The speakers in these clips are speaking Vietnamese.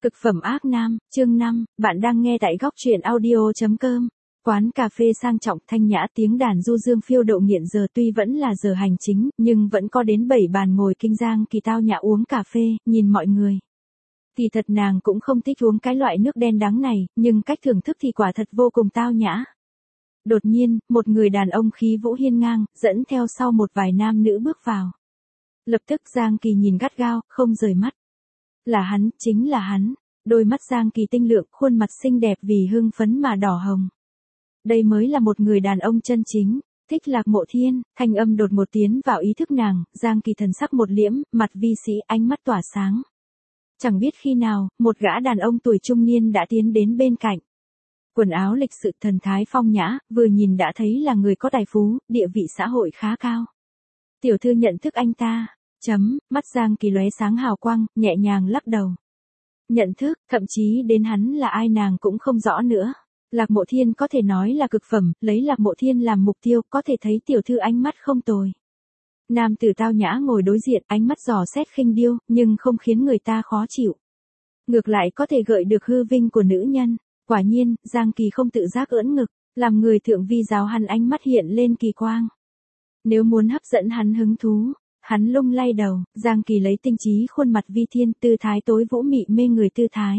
Cực phẩm ác nam, chương 5, bạn đang nghe tại góc truyện audio.com. Quán cà phê sang trọng thanh nhã, tiếng đàn du dương phiêu độ nghiện giờ, tuy vẫn là giờ hành chính, nhưng vẫn có đến 7 bàn ngồi kinh Giang Kỳ tao nhã uống cà phê, nhìn mọi người. Kỳ thật nàng cũng không thích uống cái loại nước đen đắng này, nhưng cách thưởng thức thì quả thật vô cùng tao nhã. Đột nhiên, một người đàn ông khí vũ hiên ngang, dẫn theo sau một vài nam nữ bước vào. Lập tức Giang Kỳ nhìn gắt gao, không rời mắt. Là hắn, chính là hắn. Đôi mắt Giang Kỳ tinh lượng, khuôn mặt xinh đẹp vì hưng phấn mà đỏ hồng. Đây mới là một người đàn ông chân chính. Thích Lạc Mộ Thiên, thanh âm đột ngột tiến vào ý thức nàng, Giang Kỳ thần sắc một liễm, mặt vi sĩ, ánh mắt tỏa sáng. Chẳng biết khi nào, một gã đàn ông tuổi trung niên đã tiến đến bên cạnh. Quần áo lịch sự, thần thái phong nhã, vừa nhìn đã thấy là người có tài phú, địa vị xã hội khá cao. Tiểu thư nhận thức anh ta. Mắt Giang Kỳ lóe sáng hào quang, nhẹ nhàng lắc đầu. Nhận thức, thậm chí đến hắn là ai nàng cũng không rõ nữa. Lạc Mộ Thiên có thể nói là cực phẩm, lấy Lạc Mộ Thiên làm mục tiêu, có thể thấy tiểu thư ánh mắt không tồi. Nam tử tao nhã ngồi đối diện, ánh mắt dò xét khinh điêu, nhưng không khiến người ta khó chịu. Ngược lại có thể gợi được hư vinh của nữ nhân. Quả nhiên, Giang Kỳ không tự giác ưỡn ngực, làm người thượng vi giáo hắn ánh mắt hiện lên kỳ quang. Nếu muốn hấp dẫn hắn hứng thú, hắn lung lay đầu, Giang Kỳ lấy tinh trí khuôn mặt vi thiên, tư thái tối vũ mị mê người tư thái.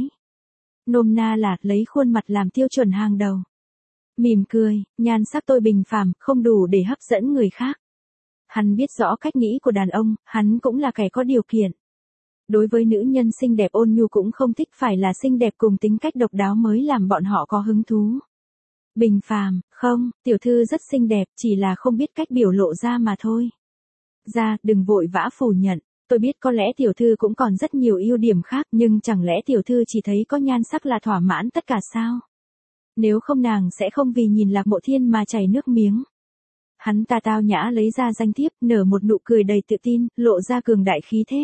Nôm na là lấy khuôn mặt làm tiêu chuẩn hàng đầu. Mỉm cười, nhan sắc tôi bình phàm, không đủ để hấp dẫn người khác. Hắn biết rõ cách nghĩ của đàn ông, hắn cũng là kẻ có điều kiện. Đối với nữ nhân xinh đẹp ôn nhu cũng không thích, phải là xinh đẹp cùng tính cách độc đáo mới làm bọn họ có hứng thú. Bình phàm, không, tiểu thư rất xinh đẹp, chỉ là không biết cách biểu lộ ra mà thôi. Đừng vội vã phủ nhận, tôi biết có lẽ tiểu thư cũng còn rất nhiều ưu điểm khác, nhưng chẳng lẽ tiểu thư chỉ thấy có nhan sắc là thỏa mãn tất cả sao? Nếu không nàng sẽ không vì nhìn Lạc Mộ Thiên mà chảy nước miếng. Hắn ta tao nhã lấy ra danh thiếp, nở một nụ cười đầy tự tin, lộ ra cường đại khí thế.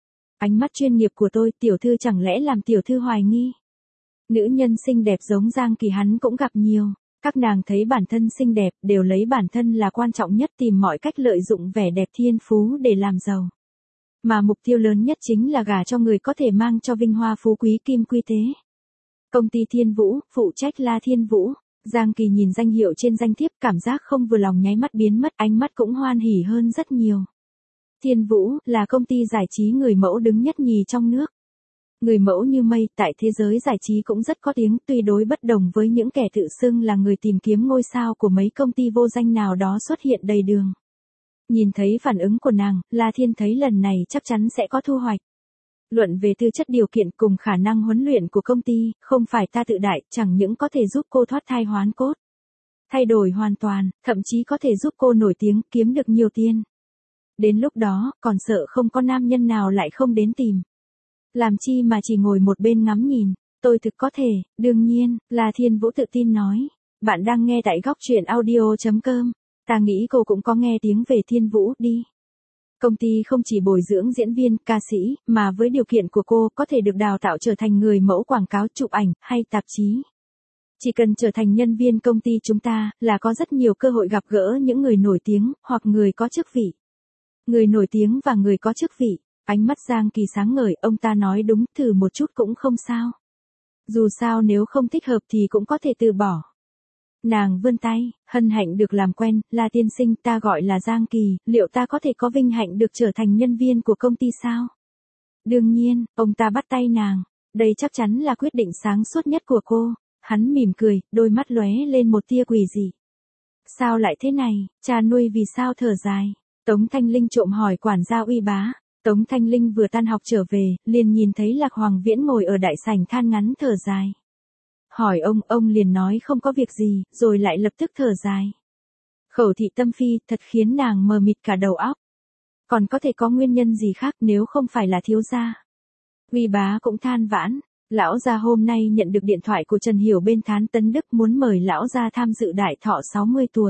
Ánh mắt chuyên nghiệp của tôi, tiểu thư chẳng lẽ làm tiểu thư hoài nghi? Nữ nhân xinh đẹp giống Giang Kỳ hắn cũng gặp nhiều. Các nàng thấy bản thân xinh đẹp, đều lấy bản thân là quan trọng nhất, tìm mọi cách lợi dụng vẻ đẹp thiên phú để làm giàu. Mà mục tiêu lớn nhất chính là gả cho người có thể mang cho vinh hoa phú quý kim quy tế. Công ty Thiên Vũ, phụ trách La Thiên Vũ. Giang Kỳ nhìn danh hiệu trên danh thiếp, cảm giác không vừa lòng nháy mắt biến mất, ánh mắt cũng hoan hỉ hơn rất nhiều. Thiên Vũ là công ty giải trí người mẫu đứng nhất nhì trong nước. Người mẫu như mây, tại thế giới giải trí cũng rất có tiếng, tuy đối bất đồng với những kẻ tự xưng là người tìm kiếm ngôi sao của mấy công ty vô danh nào đó xuất hiện đầy đường. Nhìn thấy phản ứng của nàng, La Thiên thấy lần này chắc chắn sẽ có thu hoạch. Luận về tư chất điều kiện cùng khả năng huấn luyện của công ty, không phải ta tự đại, chẳng những có thể giúp cô thoát thai hoán cốt. Thay đổi hoàn toàn, thậm chí có thể giúp cô nổi tiếng, kiếm được nhiều tiền. Đến lúc đó, còn sợ không có nam nhân nào lại không đến tìm. Làm chi mà chỉ ngồi một bên ngắm nhìn, tôi thực có thể, đương nhiên, là Thiên Vũ tự tin nói. Bạn đang nghe tại góc truyện audio.com, ta nghĩ cô cũng có nghe tiếng về Thiên Vũ đi. Công ty không chỉ bồi dưỡng diễn viên, ca sĩ, mà với điều kiện của cô có thể được đào tạo trở thành người mẫu quảng cáo, chụp ảnh, hay tạp chí. Chỉ cần trở thành nhân viên công ty chúng ta, là có rất nhiều cơ hội gặp gỡ những người nổi tiếng, hoặc người có chức vị. Người nổi tiếng và người có chức vị. Ánh mắt Giang Kỳ sáng ngời, ông ta nói đúng, thử một chút cũng không sao. Dù sao nếu không thích hợp thì cũng có thể từ bỏ. Nàng vươn tay, hân hạnh được làm quen, là tiên sinh, ta gọi là Giang Kỳ, liệu ta có thể có vinh hạnh được trở thành nhân viên của công ty sao? Đương nhiên, ông ta bắt tay nàng, đây chắc chắn là quyết định sáng suốt nhất của cô. Hắn mỉm cười, đôi mắt lóe lên một tia quỷ dị. Sao lại thế này, cha nuôi vì sao thở dài? Tống Thanh Linh trộm hỏi quản gia Uy Bá. Tống Thanh Linh vừa tan học trở về, liền nhìn thấy Lạc Hoàng Viễn ngồi ở đại sảnh than ngắn thở dài. Hỏi ông liền nói không có việc gì, rồi lại lập tức thở dài. Khẩu thị tâm phi, thật khiến nàng mờ mịt cả đầu óc. Còn có thể có nguyên nhân gì khác nếu không phải là thiếu gia? Uy Bá cũng than vãn, lão gia hôm nay nhận được điện thoại của Trần Hiểu bên Thán Tấn Đức muốn mời lão gia tham dự đại thọ 60 tuổi.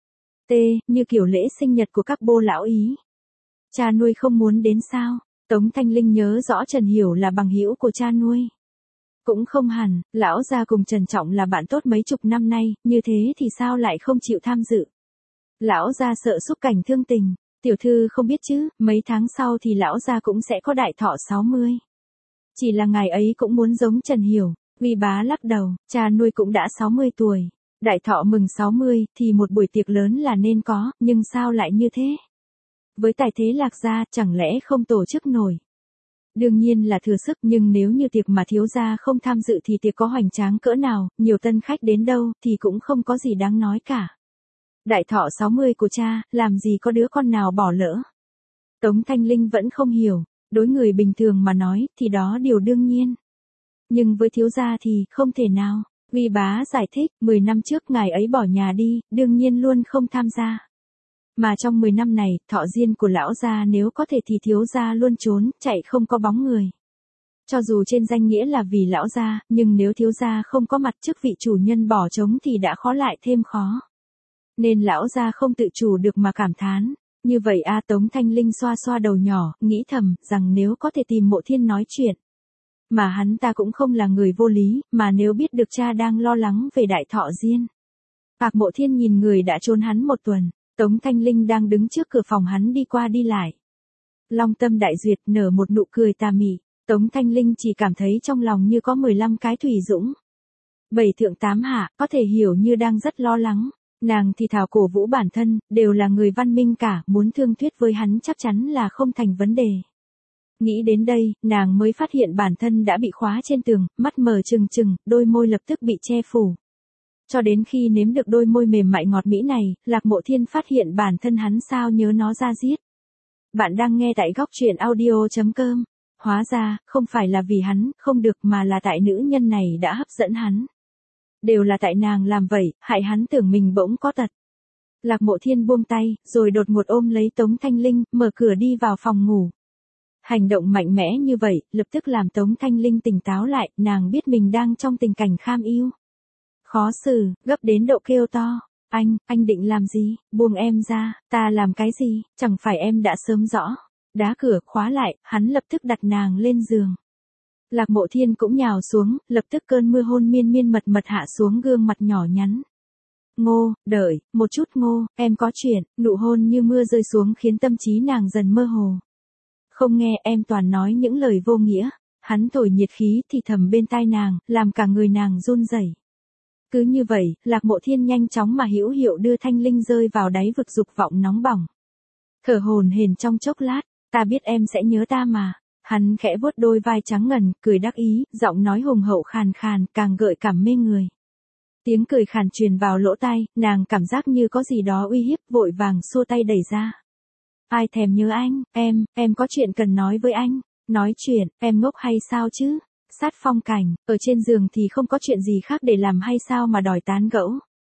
Như kiểu lễ sinh nhật của các bô lão Ý. Cha nuôi không muốn đến sao? Tống Thanh Linh nhớ rõ Trần Hiểu là bằng hữu của cha nuôi. Cũng không hẳn, lão gia cùng Trần Trọng là bạn tốt mấy chục năm nay, như thế thì sao lại không chịu tham dự? Lão gia sợ xúc cảnh thương tình, tiểu thư không biết chứ, mấy tháng sau thì lão gia cũng sẽ có đại thọ 60. Chỉ là ngài ấy cũng muốn giống Trần Hiểu. Uy Bá lắc đầu, cha nuôi cũng đã 60 tuổi. Đại thọ mừng 60 thì một buổi tiệc lớn là nên có, nhưng sao lại như thế? Với tài thế Lạc gia chẳng lẽ không tổ chức nổi? Đương nhiên là thừa sức, nhưng nếu như tiệc mà thiếu gia không tham dự thì tiệc có hoành tráng cỡ nào, nhiều tân khách đến đâu thì cũng không có gì đáng nói cả. Đại thọ 60 của cha, làm gì có đứa con nào bỏ lỡ. Tống Thanh Linh vẫn không hiểu, đối người bình thường mà nói thì đó điều đương nhiên. Nhưng với thiếu gia thì không thể nào. Uy Bá giải thích, 10 năm trước ngài ấy bỏ nhà đi, đương nhiên luôn không tham gia. Mà trong 10 năm này, thọ diên của lão gia nếu có thể thì thiếu gia luôn trốn, chạy không có bóng người. Cho dù trên danh nghĩa là vì lão gia, nhưng nếu thiếu gia không có mặt chức vị chủ nhân bỏ trống thì đã khó lại thêm khó. Nên lão gia không tự chủ được mà cảm thán. Như vậy Tống Thanh Linh xoa xoa đầu nhỏ, nghĩ thầm, rằng nếu có thể tìm Mộ Thiên nói chuyện. Mà hắn ta cũng không là người vô lý, mà nếu biết được cha đang lo lắng về đại thọ diên. Mộ Thiên nhìn người đã trốn hắn một tuần, Tống Thanh Linh đang đứng trước cửa phòng hắn đi qua đi lại. Long tâm đại duyệt nở một nụ cười tà mị, Tống Thanh Linh chỉ cảm thấy trong lòng như có 15 cái thủy dũng. 7 thượng 8 hạ, có thể hiểu như đang rất lo lắng. Nàng thì thào cổ vũ bản thân, đều là người văn minh cả, muốn thương thuyết với hắn chắc chắn là không thành vấn đề. Nghĩ đến đây, nàng mới phát hiện bản thân đã bị khóa trên tường, mắt mở trừng trừng, đôi môi lập tức bị che phủ. Cho đến khi nếm được đôi môi mềm mại ngọt mỹ này, Lạc Mộ Thiên phát hiện bản thân hắn sao nhớ nó ra giết. Bạn đang nghe tại góc truyện audio.com. Hóa ra, không phải là vì hắn không được mà là tại nữ nhân này đã hấp dẫn hắn. Đều là tại nàng làm vậy, hại hắn tưởng mình bỗng có tật. Lạc Mộ Thiên buông tay, rồi đột ngột ôm lấy Tống Thanh Linh, mở cửa đi vào phòng ngủ. Hành động mạnh mẽ như vậy, lập tức làm Tống Thanh Linh tỉnh táo lại, nàng biết mình đang trong tình cảnh kham ưu. Khó xử, gấp đến độ kêu to. Anh định làm gì? Buông em ra, ta làm cái gì? Chẳng phải em đã sớm rõ. Đá cửa khóa lại, hắn lập tức đặt nàng lên giường. Lạc Mộ Thiên cũng nhào xuống, lập tức cơn mưa hôn miên miên mật mật hạ xuống gương mặt nhỏ nhắn. Ngô, đợi, một chút Ngô, em có chuyện, nụ hôn như mưa rơi xuống khiến tâm trí nàng dần mơ hồ. Không nghe em toàn nói những lời vô nghĩa, hắn thổi nhiệt khí thì thầm bên tai nàng, làm cả người nàng run rẩy. Cứ như vậy, Lạc Mộ Thiên nhanh chóng mà hữu hiệu đưa Thanh Linh rơi vào đáy vực dục vọng nóng bỏng. Thở hổn hển trong chốc lát, ta biết em sẽ nhớ ta mà. Hắn khẽ vuốt đôi vai trắng ngần, cười đắc ý, giọng nói hùng hậu khàn khàn, càng gợi cảm mê người. Tiếng cười khàn truyền vào lỗ tai, nàng cảm giác như có gì đó uy hiếp, vội vàng xua tay đẩy ra. Ai thèm nhớ anh, em có chuyện cần nói với anh. Nói chuyện, em ngốc hay sao chứ? Sát phong cảnh, ở trên giường thì không có chuyện gì khác để làm hay sao mà đòi tán gẫu.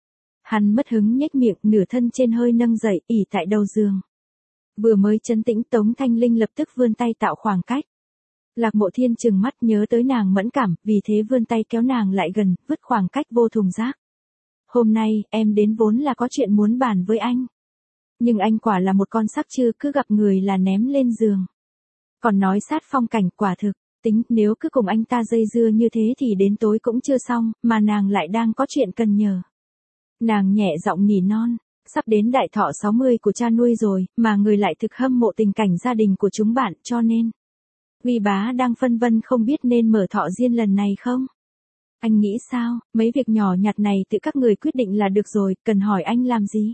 Hắn mất hứng nhếch miệng, nửa thân trên hơi nâng dậy, ỉ tại đầu giường. Vừa mới trấn tĩnh, Tống Thanh Linh lập tức vươn tay tạo khoảng cách. Lạc Mộ Thiên trừng mắt nhớ tới nàng mẫn cảm, vì thế vươn tay kéo nàng lại gần, vứt khoảng cách vô thùng rác. Hôm nay, em đến vốn là có chuyện muốn bàn với anh. Nhưng anh quả là một con sắc chưa, cứ gặp người là ném lên giường. Còn nói sát phong cảnh, quả thực, tính nếu cứ cùng anh ta dây dưa như thế thì đến tối cũng chưa xong, mà nàng lại đang có chuyện cần nhờ. Nàng nhẹ giọng nỉ non. Sắp đến đại thọ 60 của cha nuôi rồi, mà người lại thực hâm mộ tình cảnh gia đình của chúng bạn, cho nên. Uy Bá đang phân vân không biết nên mở thọ diên lần này không? Anh nghĩ sao, mấy việc nhỏ nhặt này tự các người quyết định là được rồi, cần hỏi anh làm gì?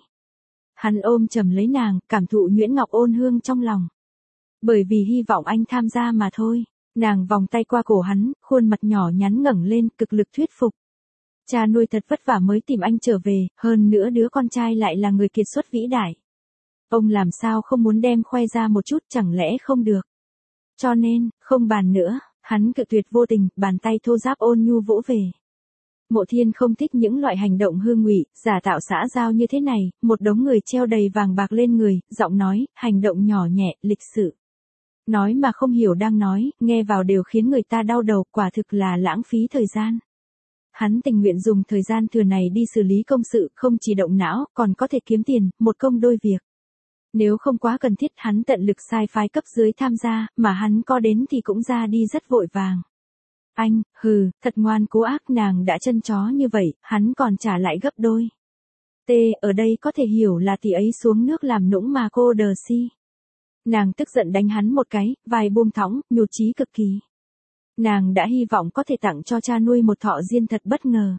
Hắn ôm chầm lấy nàng, cảm thụ nhuyễn ngọc ôn hương trong lòng. Bởi vì hy vọng anh tham gia mà thôi. Nàng vòng tay qua cổ hắn, khuôn mặt nhỏ nhắn ngẩng lên, cực lực thuyết phục. Cha nuôi thật vất vả mới tìm anh trở về, hơn nữa đứa con trai lại là người kiệt xuất vĩ đại. Ông làm sao không muốn đem khoe ra một chút, chẳng lẽ không được. Cho nên, không bàn nữa, hắn cự tuyệt vô tình, bàn tay thô ráp ôn nhu vỗ về. Mộ Thiên không thích những loại hành động hư ngụy, giả tạo xã giao như thế này, một đống người treo đầy vàng bạc lên người, giọng nói, hành động nhỏ nhẹ, lịch sự. Nói mà không hiểu đang nói, nghe vào đều khiến người ta đau đầu, quả thực là lãng phí thời gian. Hắn tình nguyện dùng thời gian thừa này đi xử lý công sự, không chỉ động não, còn có thể kiếm tiền, một công đôi việc. Nếu không quá cần thiết hắn tận lực sai phái cấp dưới tham gia, mà hắn có đến thì cũng ra đi rất vội vàng. Anh, thật ngoan cố ác, nàng đã chân chó như vậy, hắn còn trả lại gấp đôi. Ở đây có thể hiểu là tỷ ấy xuống nước làm nũng mà cô đờ si. Nàng tức giận đánh hắn một cái, vai buông thõng, nhụt chí cực kỳ. Nàng đã hy vọng có thể tặng cho cha nuôi một thọ diên thật bất ngờ.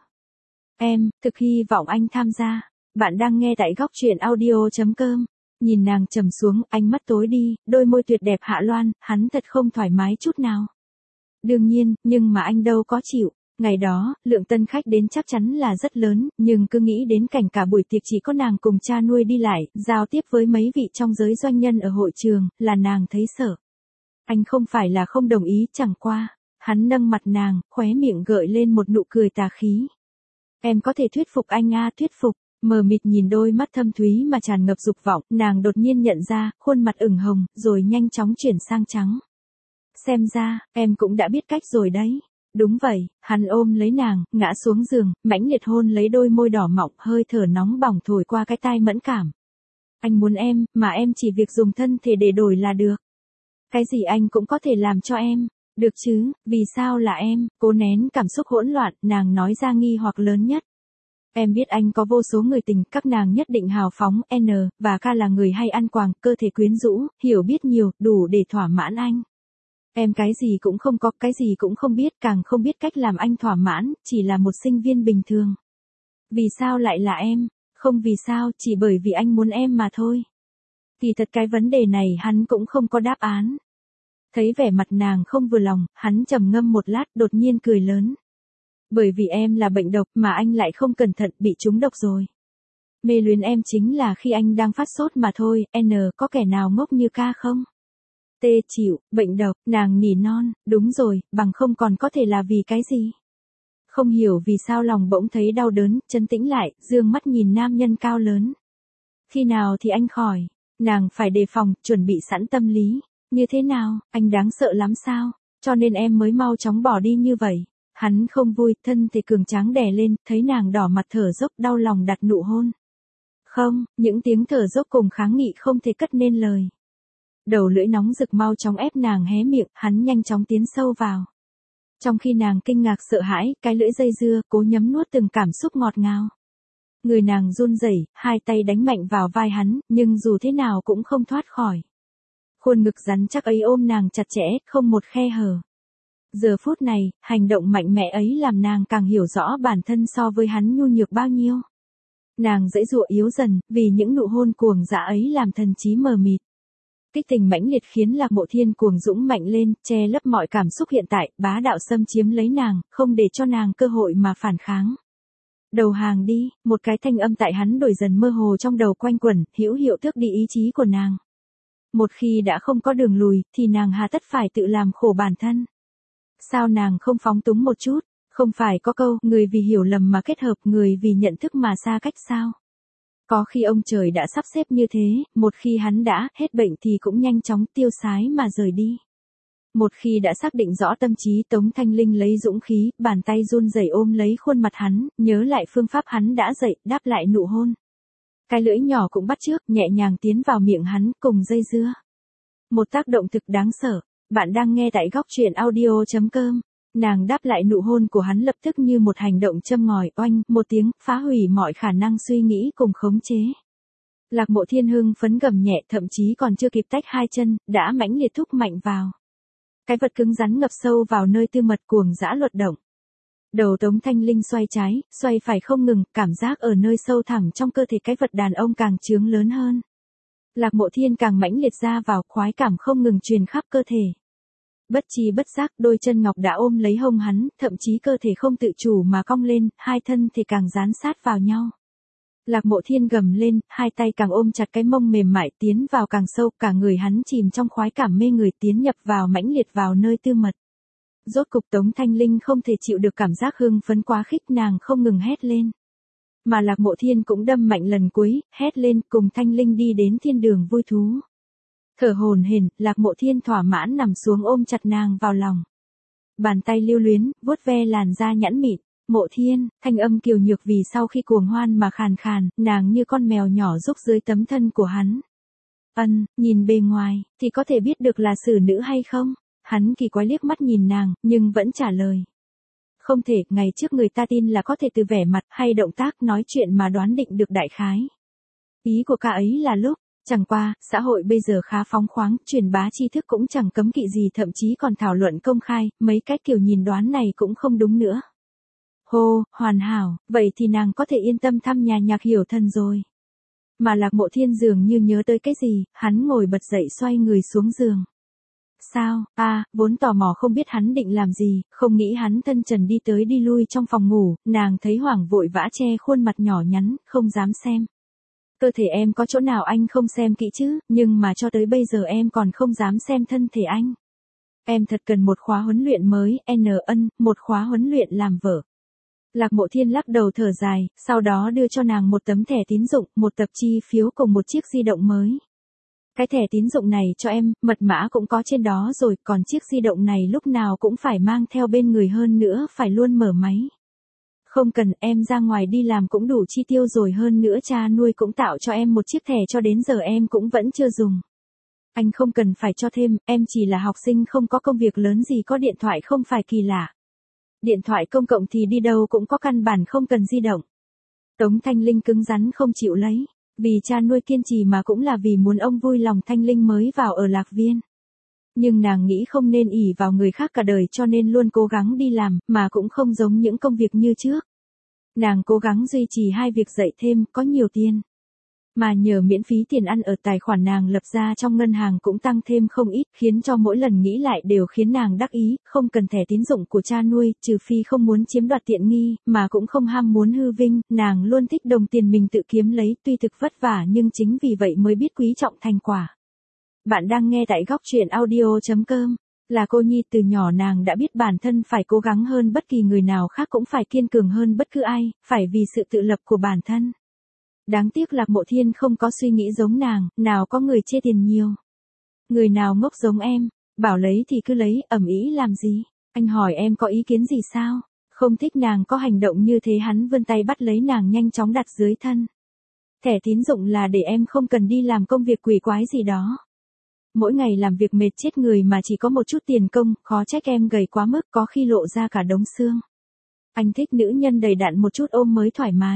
Em, thực hy vọng anh tham gia. Bạn đang nghe tại góc truyện audio.com. Nhìn nàng trầm xuống, ánh mắt tối đi, đôi môi tuyệt đẹp hạ loan, hắn thật không thoải mái chút nào. Đương nhiên, nhưng mà anh đâu có chịu. Ngày đó, lượng tân khách đến chắc chắn là rất lớn, nhưng cứ nghĩ đến cảnh cả buổi tiệc chỉ có nàng cùng cha nuôi đi lại, giao tiếp với mấy vị trong giới doanh nhân ở hội trường, là nàng thấy sợ. Anh không phải là không đồng ý, chẳng qua. Hắn nâng mặt nàng, khóe miệng gợi lên một nụ cười tà khí. Em có thể thuyết phục anh à, thuyết phục. Mờ mịt nhìn đôi mắt thâm thúy mà tràn ngập dục vọng, nàng đột nhiên nhận ra, khuôn mặt ửng hồng, rồi nhanh chóng chuyển sang trắng. Xem ra, em cũng đã biết cách rồi đấy. Đúng vậy, hắn ôm lấy nàng, ngã xuống giường, mãnh liệt hôn lấy đôi môi đỏ mọng, hơi thở nóng bỏng thổi qua cái tai mẫn cảm. Anh muốn em, mà em chỉ việc dùng thân thể để đổi là được. Cái gì anh cũng có thể làm cho em. Được chứ, vì sao là em? Cố nén cảm xúc hỗn loạn, nàng nói ra nghi hoặc lớn nhất. Em biết anh có vô số người tình, các nàng nhất định hào phóng, N, và K là người hay ăn quàng, cơ thể quyến rũ, hiểu biết nhiều, đủ để thỏa mãn anh. Em cái gì cũng không có, cái gì cũng không biết, càng không biết cách làm anh thỏa mãn, chỉ là một sinh viên bình thường. Vì sao lại là em? Không vì sao, chỉ bởi vì anh muốn em mà thôi. Kỳ thật cái vấn đề này hắn cũng không có đáp án. Thấy vẻ mặt nàng không vừa lòng, hắn trầm ngâm một lát, đột nhiên cười lớn. Bởi vì em là bệnh độc mà anh lại không cẩn thận bị trúng độc rồi. Mê luyến em chính là khi anh đang phát sốt mà thôi, N, có kẻ nào ngốc như K không? T chịu, bệnh độc, nàng nỉ non, đúng rồi, bằng không còn có thể là vì cái gì? Không hiểu vì sao lòng bỗng thấy đau đớn, trấn tĩnh lại, dương mắt nhìn nam nhân cao lớn. Khi nào thì anh khỏi? Nàng phải đề phòng, chuẩn bị sẵn tâm lý. Như thế nào, anh đáng sợ lắm sao? Cho nên em mới mau chóng bỏ đi như vậy. Hắn không vui, thân thể cường tráng đè lên, thấy nàng đỏ mặt thở dốc, đau lòng đặt nụ hôn. Không, những tiếng thở dốc cùng kháng nghị không thể cất nên lời. Đầu lưỡi nóng rực mau chóng ép nàng hé miệng, hắn nhanh chóng tiến sâu vào. Trong khi nàng kinh ngạc sợ hãi, cái lưỡi dây dưa, cố nhấm nuốt từng cảm xúc ngọt ngào. Người nàng run rẩy, hai tay đánh mạnh vào vai hắn, nhưng dù thế nào cũng không thoát khỏi. Khuôn ngực rắn chắc ấy ôm nàng chặt chẽ, không một khe hở. Giờ phút này, hành động mạnh mẽ ấy làm nàng càng hiểu rõ bản thân so với hắn nhu nhược bao nhiêu. Nàng giãy giụa yếu dần, vì những nụ hôn cuồng dã ấy làm thần trí mờ mịt. Kích tình mãnh liệt khiến Lạc Mộ Thiên cuồng dũng mạnh lên, che lấp mọi cảm xúc hiện tại, bá đạo xâm chiếm lấy nàng, không để cho nàng cơ hội mà phản kháng. Đầu hàng đi, một cái thanh âm tại hắn đổi dần mơ hồ trong đầu quanh quẩn, hữu hiệu tước đi ý chí của nàng. Một khi đã không có đường lùi, thì nàng hà tất phải tự làm khổ bản thân. Sao nàng không phóng túng một chút, không phải có câu, người vì hiểu lầm mà kết hợp, người vì nhận thức mà xa cách sao? Có khi ông trời đã sắp xếp như thế, một khi hắn đã hết bệnh thì cũng nhanh chóng tiêu sái mà rời đi. Một khi đã xác định rõ tâm trí, Tống Thanh Linh lấy dũng khí, bàn tay run rẩy ôm lấy khuôn mặt hắn, nhớ lại phương pháp hắn đã dạy, đáp lại nụ hôn. Cái lưỡi nhỏ cũng bắt chước, nhẹ nhàng tiến vào miệng hắn, cùng dây dưa. Một tác động thực đáng sợ. Bạn đang nghe tại góc truyện audio.com. Nàng đáp lại nụ hôn của hắn lập tức như một hành động châm ngòi, oanh, một tiếng, phá hủy mọi khả năng suy nghĩ cùng khống chế. Lạc Mộ Thiên hưng phấn gầm nhẹ, thậm chí còn chưa kịp tách hai chân, đã mãnh liệt thúc mạnh vào. Cái vật cứng rắn ngập sâu vào nơi tư mật cuồng dã luật động. Đầu Tống Thanh Linh xoay trái, xoay phải không ngừng, cảm giác ở nơi sâu thẳm trong cơ thể cái vật đàn ông càng chướng lớn hơn. Lạc Mộ Thiên càng mãnh liệt ra vào, khoái cảm không ngừng truyền khắp cơ thể. Bất chi bất giác, đôi chân ngọc đã ôm lấy hông hắn, thậm chí cơ thể không tự chủ mà cong lên, hai thân thể càng dán sát vào nhau. Lạc Mộ Thiên gầm lên, hai tay càng ôm chặt cái mông mềm mại tiến vào càng sâu, cả người hắn chìm trong khoái cảm mê người tiến nhập vào mãnh liệt vào nơi tư mật. Rốt cục Tống Thanh Linh không thể chịu được cảm giác hưng phấn quá khích, nàng không ngừng hét lên. Mà Lạc Mộ Thiên cũng đâm mạnh lần cuối, hét lên, cùng Thanh Linh đi đến thiên đường vui thú. Thở hổn hển, Lạc Mộ Thiên thỏa mãn nằm xuống ôm chặt nàng vào lòng. Bàn tay lưu luyến, vuốt ve làn da nhẵn mịn. Mộ Thiên, thanh âm kiều nhược vì sau khi cuồng hoan mà khàn khàn, nàng như con mèo nhỏ rúc dưới tấm thân của hắn. Nhìn bề ngoài, thì có thể biết được là xử nữ hay không? Hắn kỳ quái liếc mắt nhìn nàng, nhưng vẫn trả lời. Không thể, ngày trước người ta tin là có thể từ vẻ mặt hay động tác nói chuyện mà đoán định được đại khái. Ý của cả ấy là lúc, Chẳng qua, xã hội bây giờ khá phóng khoáng, truyền bá tri thức cũng chẳng cấm kỵ gì, thậm chí còn thảo luận công khai, mấy cái kiểu nhìn đoán này cũng không đúng nữa. Hô, hoàn hảo, vậy thì nàng có thể yên tâm thăm nhà Nhạc Hiểu Thần rồi. Mà Lạc Mộ Thiên dường như nhớ tới cái gì, hắn ngồi bật dậy xoay người xuống giường. Sao, vốn tò mò không biết hắn định làm gì, không nghĩ hắn thân trần đi tới đi lui trong phòng ngủ, nàng thấy hoảng vội vã che khuôn mặt nhỏ nhắn, không dám xem. Cơ thể em có chỗ nào anh không xem kỹ chứ, nhưng mà cho tới bây giờ em còn không dám xem thân thể anh. Em thật cần một khóa huấn luyện mới, một khóa huấn luyện làm vợ. Lạc Mộ Thiên lắc đầu thở dài, sau đó đưa cho nàng một tấm thẻ tín dụng, một tập chi phiếu cùng một chiếc di động mới. Cái thẻ tín dụng này cho em, mật mã cũng có trên đó rồi, còn chiếc di động này lúc nào cũng phải mang theo bên người, hơn nữa phải luôn mở máy. Không cần, em ra ngoài đi làm cũng đủ chi tiêu rồi, hơn nữa cha nuôi cũng tạo cho em một chiếc thẻ cho đến giờ em cũng vẫn chưa dùng. Anh không cần phải cho thêm, em chỉ là học sinh không có công việc lớn gì, có điện thoại không phải kỳ lạ. Điện thoại công cộng thì đi đâu cũng có, căn bản không cần di động. Tống Thanh Linh cứng rắn không chịu lấy, vì cha nuôi kiên trì mà cũng là vì muốn ông vui lòng. Thanh Linh mới vào ở Lạc Viên. Nhưng nàng nghĩ không nên ỷ vào người khác cả đời, cho nên luôn cố gắng đi làm, mà cũng không giống những công việc như trước. Nàng cố gắng duy trì hai việc dạy thêm, có nhiều tiền. Mà nhờ miễn phí tiền ăn ở, tài khoản nàng lập ra trong ngân hàng cũng tăng thêm không ít, khiến cho mỗi lần nghĩ lại đều khiến nàng đắc ý, không cần thẻ tín dụng của cha nuôi, trừ phi không muốn chiếm đoạt tiện nghi, mà cũng không ham muốn hư vinh, nàng luôn thích đồng tiền mình tự kiếm lấy, tuy thực vất vả nhưng chính vì vậy mới biết quý trọng thành quả. Bạn đang nghe tại góc truyện audio.com. Là cô nhi từ nhỏ nàng đã biết bản thân phải cố gắng hơn bất kỳ người nào khác, cũng phải kiên cường hơn bất cứ ai, phải vì sự tự lập của bản thân. Đáng tiếc Lạc Mộ Thiên không có suy nghĩ giống nàng, nào có người chê tiền nhiều. Người nào ngốc giống em, bảo lấy thì cứ lấy, ầm ĩ làm gì, anh hỏi em có ý kiến gì sao? Không thích nàng có hành động như thế, hắn vươn tay bắt lấy nàng nhanh chóng đặt dưới thân. Thẻ tín dụng là để em không cần đi làm công việc quỷ quái gì đó. Mỗi ngày làm việc mệt chết người mà chỉ có một chút tiền công, khó trách em gầy quá mức, có khi lộ ra cả đống xương. Anh thích nữ nhân đầy đặn, một chút ôm mới thoải mái.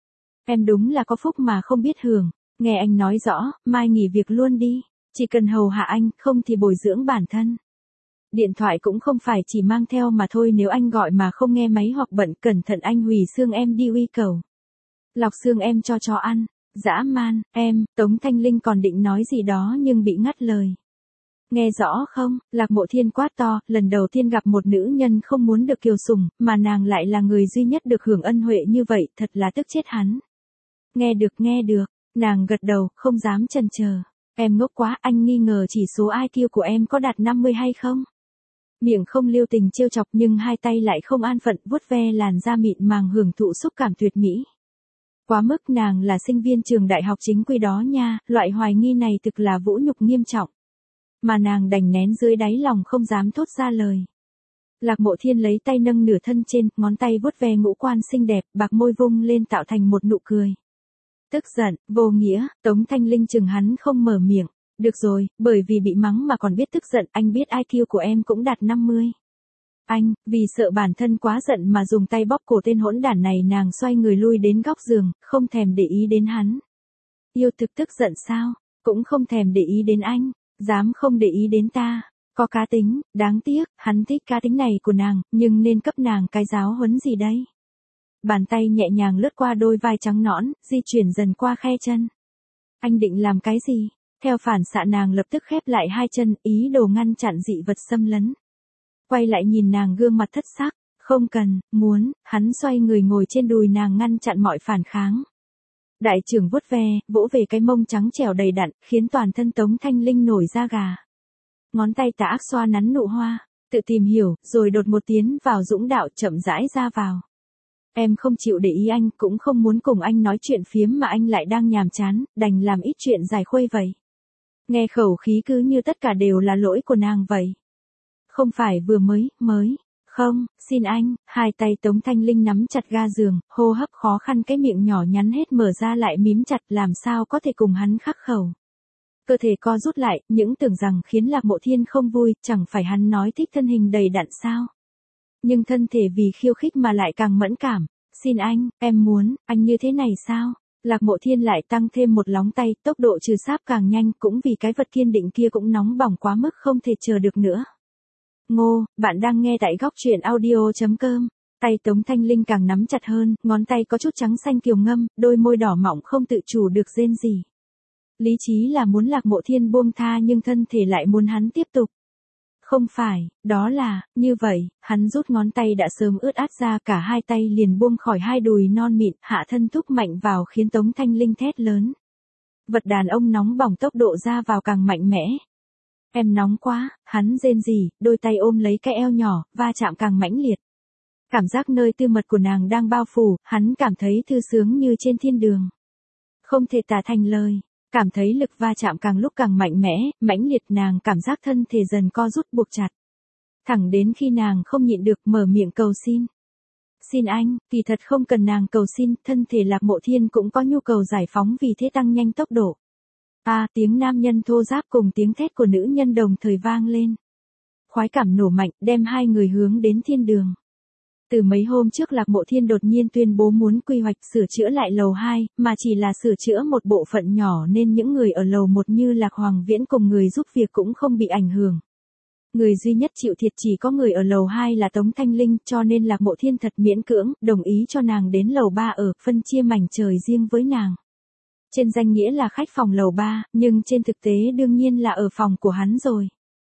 Em đúng là có phúc mà không biết hưởng. Nghe anh nói rõ, mai nghỉ việc luôn đi. Chỉ cần hầu hạ anh, không thì bồi dưỡng bản thân. Điện thoại cũng không phải chỉ mang theo mà thôi, nếu anh gọi mà không nghe máy hoặc bận, cẩn thận anh hủy xương em đi uy cầu. Lọc xương em cho chó ăn. Dã man, em. Tống Thanh Linh còn định nói gì đó nhưng bị ngắt lời. Nghe rõ không? Lạc Mộ Thiên quát to, lần đầu tiên gặp một nữ nhân không muốn được kiều sủng, mà nàng lại là người duy nhất được hưởng ân huệ như vậy, thật là tức chết hắn. Nghe được, nàng gật đầu, không dám chần chờ. Em ngốc quá, anh nghi ngờ chỉ số IQ của em có đạt 50 hay không? Miệng không lưu tình trêu chọc nhưng hai tay lại không an phận vuốt ve làn da mịn màng hưởng thụ xúc cảm tuyệt mỹ. Quá mức, nàng là sinh viên trường đại học chính quy đó nha, loại hoài nghi này thực là vũ nhục nghiêm trọng. Mà nàng đành nén dưới đáy lòng không dám thốt ra lời. Lạc Mộ Thiên lấy tay nâng nửa thân trên, ngón tay vuốt ve ngũ quan xinh đẹp, bạc môi vung lên tạo thành một nụ cười. Tức giận, vô nghĩa, Tống Thanh Linh chừng hắn không mở miệng. Được rồi, bởi vì bị mắng mà còn biết tức giận, anh biết IQ của em cũng đạt 50. Anh, vì sợ bản thân quá giận mà dùng tay bóp cổ tên hỗn đản này, nàng xoay người lui đến góc giường, không thèm để ý đến hắn. Yêu thực tức giận sao? Cũng không thèm để ý đến anh, dám không để ý đến ta. Có cá tính, đáng tiếc, hắn thích cá tính này của nàng, nhưng nên cấp nàng cái giáo huấn gì đây? Bàn tay nhẹ nhàng lướt qua đôi vai trắng nõn, di chuyển dần qua khe chân. Anh định làm cái gì? Theo phản xạ nàng lập tức khép lại hai chân, ý đồ ngăn chặn dị vật xâm lấn. Quay lại nhìn nàng gương mặt thất sắc, không cần, muốn, hắn xoay người ngồi trên đùi nàng ngăn chặn mọi phản kháng. Đại trưởng vuốt ve, vỗ về cái mông trắng trẻo đầy đặn, khiến toàn thân Tống Thanh Linh nổi da gà. Ngón tay tả ác xoa nắn nụ hoa, tự tìm hiểu, rồi đột một tiến vào dũng đạo, chậm rãi ra vào. Em không chịu để ý anh, cũng không muốn cùng anh nói chuyện phiếm mà anh lại đang nhàm chán, đành làm ít chuyện dài khuây vậy. Nghe khẩu khí cứ như tất cả đều là lỗi của nàng vậy. Không phải vừa mới, không, xin anh, hai tay Tống Thanh Linh nắm chặt ga giường, hô hấp khó khăn, cái miệng nhỏ nhắn hết mở ra lại mím chặt, làm sao có thể cùng hắn khắc khẩu. Cơ thể co rút lại, những tưởng rằng khiến Lạc Mộ Thiên không vui, chẳng phải hắn nói thích thân hình đầy đặn sao. Nhưng thân thể vì khiêu khích mà lại càng mẫn cảm. Xin anh, em muốn, anh như thế này sao? Lạc Mộ Thiên lại tăng thêm một lóng tay, tốc độ trừ sáp càng nhanh, cũng vì cái vật kiên định kia cũng nóng bỏng quá mức không thể chờ được nữa. Ngô, bạn đang nghe tại góc truyện audio.com. Tay Tống Thanh Linh càng nắm chặt hơn, ngón tay có chút trắng xanh kiều ngâm, đôi môi đỏ mọng không tự chủ được rên rỉ. Lý trí là muốn Lạc Mộ Thiên buông tha nhưng thân thể lại muốn hắn tiếp tục. Không phải, đó là, như vậy, hắn rút ngón tay đã sớm ướt át ra, cả hai tay liền buông khỏi hai đùi non mịn, hạ thân thúc mạnh vào khiến Tống Thanh Linh thét lớn. Vật đàn ông nóng bỏng, tốc độ ra vào càng mạnh mẽ. Em nóng quá, hắn rên rỉ, đôi tay ôm lấy cái eo nhỏ, va chạm càng mãnh liệt. Cảm giác nơi tư mật của nàng đang bao phủ, hắn cảm thấy thư sướng như trên thiên đường. Không thể tả thành lời, cảm thấy lực va chạm càng lúc càng mạnh mẽ, mãnh liệt, nàng cảm giác thân thể dần co rút buộc chặt. Thẳng đến khi nàng không nhịn được mở miệng cầu xin. Xin anh, kỳ thật không cần nàng cầu xin, thân thể Lạc Mộ Thiên cũng có nhu cầu giải phóng, vì thế tăng nhanh tốc độ. Tiếng nam nhân thô ráp cùng tiếng thét của nữ nhân đồng thời vang lên. Khoái cảm nổ mạnh, đem hai người hướng đến thiên đường. Từ mấy hôm trước Lạc Mộ Thiên đột nhiên tuyên bố muốn quy hoạch sửa chữa lại lầu 2, mà chỉ là sửa chữa một bộ phận nhỏ nên những người ở lầu 1 như Lạc Hoàng Viễn cùng người giúp việc cũng không bị ảnh hưởng. Người duy nhất chịu thiệt chỉ có người ở lầu 2 là Tống Thanh Linh, cho nên Lạc Mộ Thiên thật miễn cưỡng, đồng ý cho nàng đến lầu 3 ở, phân chia mảnh trời riêng với nàng. Trên danh nghĩa là khách phòng lầu 3, nhưng trên thực tế đương nhiên là ở phòng của hắn rồi.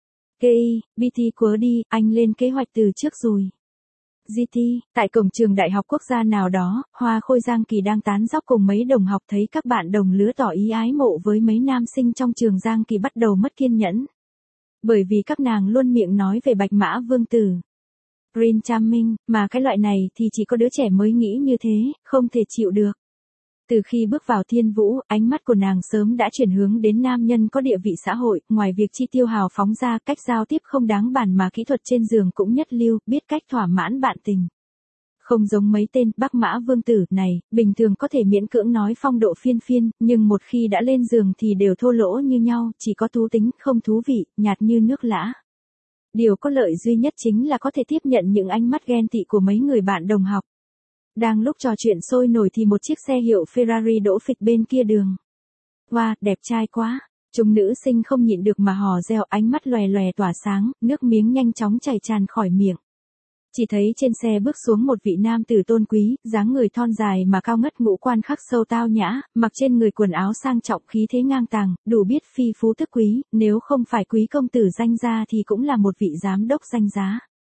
BT cớ đi, anh lên kế hoạch từ trước rồi. GT, tại cổng trường đại học quốc gia nào đó, Hoa Khôi Giang Kỳ đang tán dóc cùng mấy đồng học, thấy các bạn đồng lứa tỏ ý ái mộ với mấy nam sinh trong trường, Giang Kỳ bắt đầu mất kiên nhẫn. Bởi vì các nàng luôn miệng nói về Bạch Mã Vương Tử. Prince Charming, mà cái loại này thì chỉ có đứa trẻ mới nghĩ như thế, không thể chịu được. Từ khi bước vào Thiên Vũ, ánh mắt của nàng sớm đã chuyển hướng đến nam nhân có địa vị xã hội, ngoài việc chi tiêu hào phóng ra, cách giao tiếp không đáng bàn mà kỹ thuật trên giường cũng nhất lưu, biết cách thỏa mãn bạn tình. Không giống mấy tên Bắc Mã Vương Tử này, bình thường có thể miễn cưỡng nói phong độ phiên phiên, nhưng một khi đã lên giường thì đều thô lỗ như nhau, chỉ có thú tính, không thú vị, nhạt như nước lã. Điều có lợi duy nhất chính là có thể tiếp nhận những ánh mắt ghen tị của mấy người bạn đồng học. Đang lúc trò chuyện sôi nổi thì một chiếc xe hiệu Ferrari đỗ phịch bên kia đường. Wow, đẹp trai quá. Chúng nữ sinh không nhịn được mà hò reo, ánh mắt lòe lòe tỏa sáng, nước miếng nhanh chóng chảy tràn khỏi miệng. Chỉ thấy trên xe bước xuống một vị nam tử tôn quý, dáng người thon dài mà cao ngất, ngũ quan khắc sâu tao nhã, mặc trên người quần áo sang trọng, khí thế ngang tàng, đủ biết phi phú tức quý, nếu không phải quý công tử danh gia thì cũng là một vị giám đốc danh giá.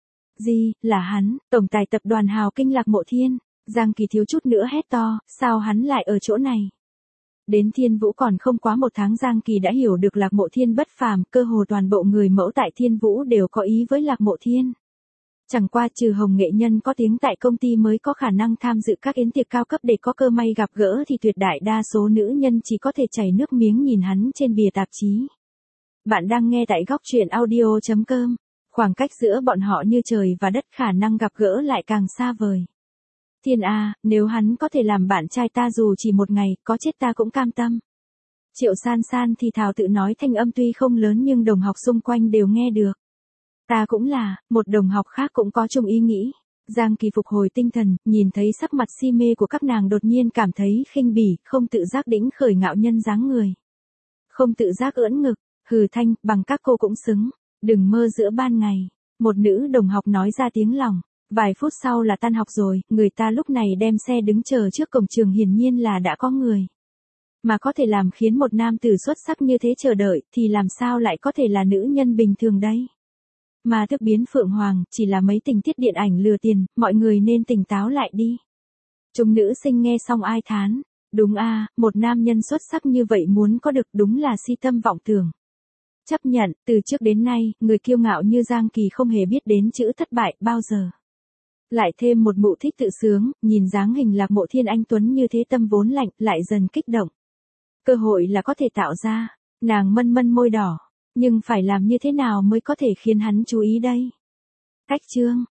Là hắn, tổng tài tập đoàn Hào Kinh Lạc Mộ Thiên. Giang Kỳ thiếu chút nữa hét to, sao hắn lại ở chỗ này? Đến Thiên Vũ còn không quá một tháng, Giang Kỳ đã hiểu được Lạc Mộ Thiên bất phàm, cơ hồ toàn bộ người mẫu tại Thiên Vũ đều có ý với Lạc Mộ Thiên. Chẳng qua trừ Hồng nghệ nhân có tiếng tại công ty mới có khả năng tham dự các yến tiệc cao cấp để có cơ may gặp gỡ thì tuyệt đại đa số nữ nhân chỉ có thể chảy nước miếng nhìn hắn trên bìa tạp chí. Bạn đang nghe tại góc truyện audio.com. Khoảng cách giữa bọn họ như trời và đất, khả năng gặp gỡ lại càng xa vời. Thiên nếu hắn có thể làm bạn trai ta dù chỉ một ngày, có chết ta cũng cam tâm. Triệu San San thì thào tự nói, thanh âm tuy không lớn nhưng đồng học xung quanh đều nghe được. Ta cũng là, một đồng học khác cũng có chung ý nghĩ. Giang Kỳ phục hồi tinh thần, nhìn thấy sắc mặt si mê của các nàng đột nhiên cảm thấy khinh bỉ, không tự giác đĩnh khởi ngạo nhân dáng người. Không tự giác ưỡn ngực, hừ thanh, bằng các cô cũng xứng, đừng mơ giữa ban ngày. Một nữ đồng học nói ra tiếng lòng. Vài phút sau là tan học rồi, người ta lúc này đem xe đứng chờ trước cổng trường, hiển nhiên là đã có người. Mà có thể làm khiến một nam tử xuất sắc như thế chờ đợi, thì làm sao lại có thể là nữ nhân bình thường đây? Mà thức biến Phượng Hoàng, chỉ là mấy tình tiết điện ảnh lừa tiền, mọi người nên tỉnh táo lại đi. Chúng nữ sinh nghe xong ai thán, đúng một nam nhân xuất sắc như vậy muốn có được đúng là si tâm vọng tưởng. Chấp nhận, từ trước đến nay, người kiêu ngạo như Giang Kỳ không hề biết đến chữ thất bại bao giờ. Lại thêm một mụ thích tự sướng, nhìn dáng hình Lạc Mộ Thiên anh tuấn như thế, tâm vốn lạnh, lại dần kích động. Cơ hội là có thể tạo ra, nàng mân mân môi đỏ, nhưng phải làm như thế nào mới có thể khiến hắn chú ý đây? Cách chương,